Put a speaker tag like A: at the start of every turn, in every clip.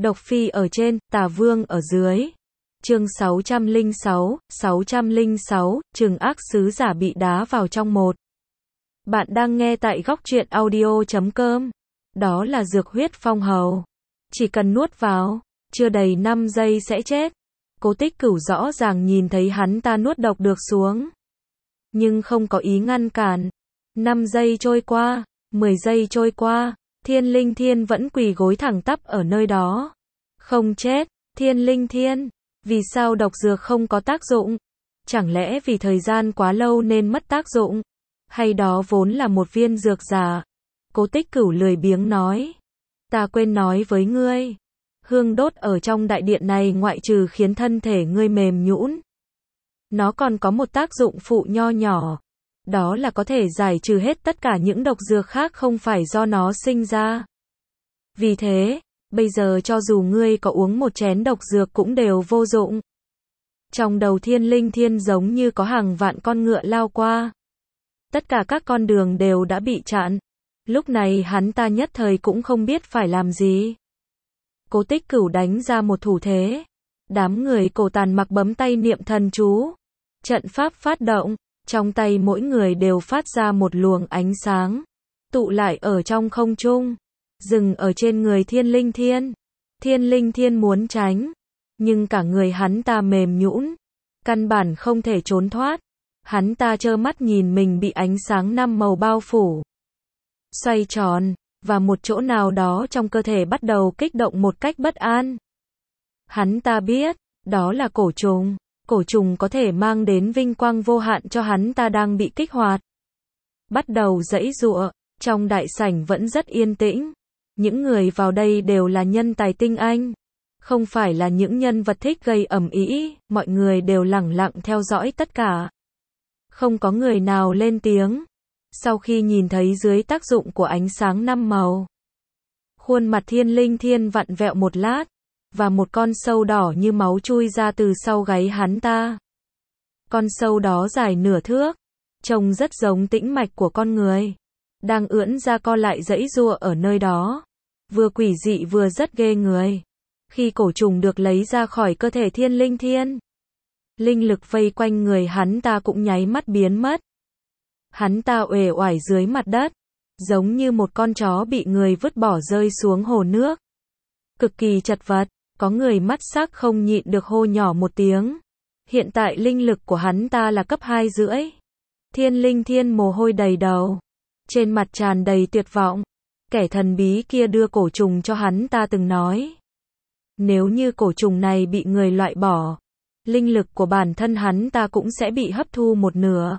A: Độc Phi ở trên, Tà Vương ở dưới. Chương 606, Trừng ác sứ giả bị đá vào trong một. Bạn đang nghe tại góc truyện audio.com. Đó là dược huyết phong hầu. Chỉ cần nuốt vào, chưa đầy 5 giây sẽ chết. Cố Tích Cửu rõ ràng nhìn thấy hắn ta nuốt độc được xuống, nhưng không có ý ngăn cản. 5 giây trôi qua, 10 giây trôi qua, Thiên Linh Thiên vẫn quỳ gối thẳng tắp ở nơi đó. Không chết. Thiên Linh Thiên, vì sao độc dược không có tác dụng? Chẳng lẽ vì thời gian quá lâu nên mất tác dụng? Hay đó vốn là một viên dược giả? Cố Tích Cửu lười biếng nói. Ta quên nói với ngươi. Hương đốt ở trong đại điện này ngoại trừ khiến thân thể ngươi mềm nhũn, nó còn có một tác dụng phụ nho nhỏ. Đó là có thể giải trừ hết tất cả những độc dược khác không phải do nó sinh ra. Vì thế, bây giờ cho dù ngươi có uống một chén độc dược cũng đều vô dụng. Trong đầu Thiên Linh Thiên giống như có hàng vạn con ngựa lao qua. Tất cả các con đường đều đã bị chặn. Lúc này hắn ta nhất thời cũng không biết phải làm gì. Cố Tích Cửu đánh ra một thủ thế. Đám người Cổ Tàn Mặc bấm tay niệm thần chú. Trận pháp phát động, trong tay mỗi người đều phát ra một luồng ánh sáng, tụ lại ở trong không trung, dừng ở trên người Thiên Linh Thiên. Thiên Linh Thiên muốn tránh, nhưng cả người hắn ta mềm nhũn, căn bản không thể trốn thoát. Hắn ta trơ mắt nhìn mình bị ánh sáng 5 màu bao phủ, xoay tròn, và một chỗ nào đó trong cơ thể bắt đầu kích động một cách bất an. Hắn ta biết, đó là cổ trùng. Cổ trùng có thể mang đến vinh quang vô hạn cho hắn ta đang bị kích hoạt. Bắt đầu giãy giụa, trong đại sảnh vẫn rất yên tĩnh. Những người vào đây đều là nhân tài tinh anh, không phải là những nhân vật thích gây ầm ĩ, mọi người đều lẳng lặng theo dõi tất cả. Không có người nào lên tiếng. Sau khi nhìn thấy dưới tác dụng của ánh sáng 5 màu, khuôn mặt Thiên Linh Thiên vặn vẹo một lát, và một con sâu đỏ như máu chui ra từ sau gáy hắn ta. Con sâu đó dài nửa thước, trông rất giống tĩnh mạch của con người, đang ưỡn ra co lại giãy giụa ở nơi đó, vừa quỷ dị vừa rất ghê người. Khi cổ trùng được lấy ra khỏi cơ thể Thiên Linh Thiên, linh lực vây quanh người hắn ta cũng nháy mắt biến mất. Hắn ta uể oải dưới mặt đất, giống như một con chó bị người vứt bỏ rơi xuống hồ nước. Cực kỳ chật vật. Có người mắt sắc không nhịn được hô nhỏ một tiếng. Hiện tại linh lực của hắn ta là cấp 2,5. Thiên Linh Thiên mồ hôi đầy đầu, trên mặt tràn đầy tuyệt vọng. Kẻ thần bí kia đưa cổ trùng cho hắn ta từng nói, nếu như cổ trùng này bị người loại bỏ, linh lực của bản thân hắn ta cũng sẽ bị hấp thu một nửa.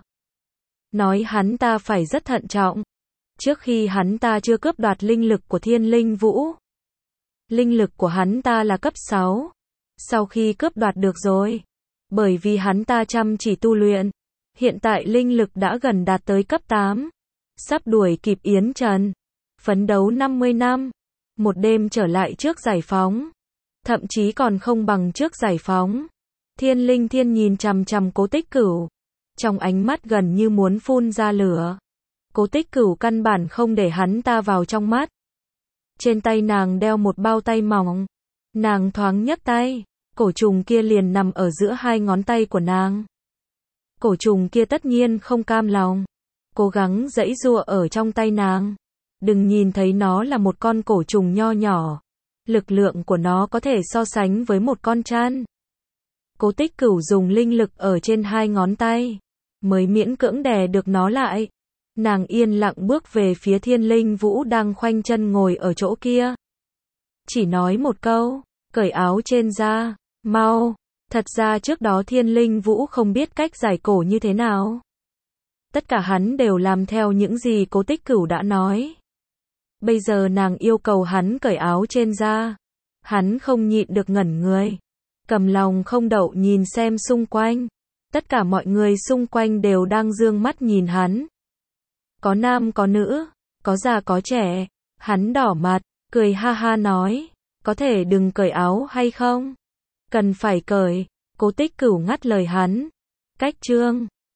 A: Nói hắn ta phải rất thận trọng. Trước khi hắn ta chưa cướp đoạt linh lực của Thiên Linh Vũ, linh lực của hắn ta là cấp 6. Sau khi cướp đoạt được rồi, bởi vì hắn ta chăm chỉ tu luyện, hiện tại linh lực đã gần đạt tới cấp 8. Sắp đuổi kịp Yến Trần. Phấn đấu 50 năm. Một đêm trở lại trước giải phóng. Thậm chí còn không bằng trước giải phóng. Thiên Linh Thiên nhìn chằm chằm Cố Tích Cửu, trong ánh mắt gần như muốn phun ra lửa. Cố Tích Cửu căn bản không để hắn ta vào trong mắt. Trên tay nàng đeo một bao tay mỏng. Nàng thoáng nhấc tay, cổ trùng kia liền nằm ở giữa hai ngón tay của nàng. Cổ trùng kia tất nhiên không cam lòng, cố gắng giãy giụa ở trong tay nàng. Đừng nhìn thấy nó là một con cổ trùng nho nhỏ, lực lượng của nó có thể so sánh với một con trăn. Cố Tích Cửu dùng linh lực ở trên hai ngón tay, mới miễn cưỡng đè được nó lại. Nàng yên lặng bước về phía Thiên Linh Vũ đang khoanh chân ngồi ở chỗ kia. Chỉ nói một câu, cởi áo trên ra, mau. Thật ra trước đó Thiên Linh Vũ không biết cách giải cổ như thế nào. Tất cả hắn đều làm theo những gì Cố Tích Cửu đã nói. Bây giờ nàng yêu cầu hắn cởi áo trên ra. Hắn không nhịn được ngẩn người, cầm lòng không đậu nhìn xem xung quanh. Tất cả mọi người xung quanh đều đang dương mắt nhìn hắn. Có nam có nữ, có già có trẻ. Hắn đỏ mặt, cười ha ha nói, có thể đừng cởi áo hay không? Cần phải cởi. Cố Tích Cửu ngắt lời hắn. Cách chương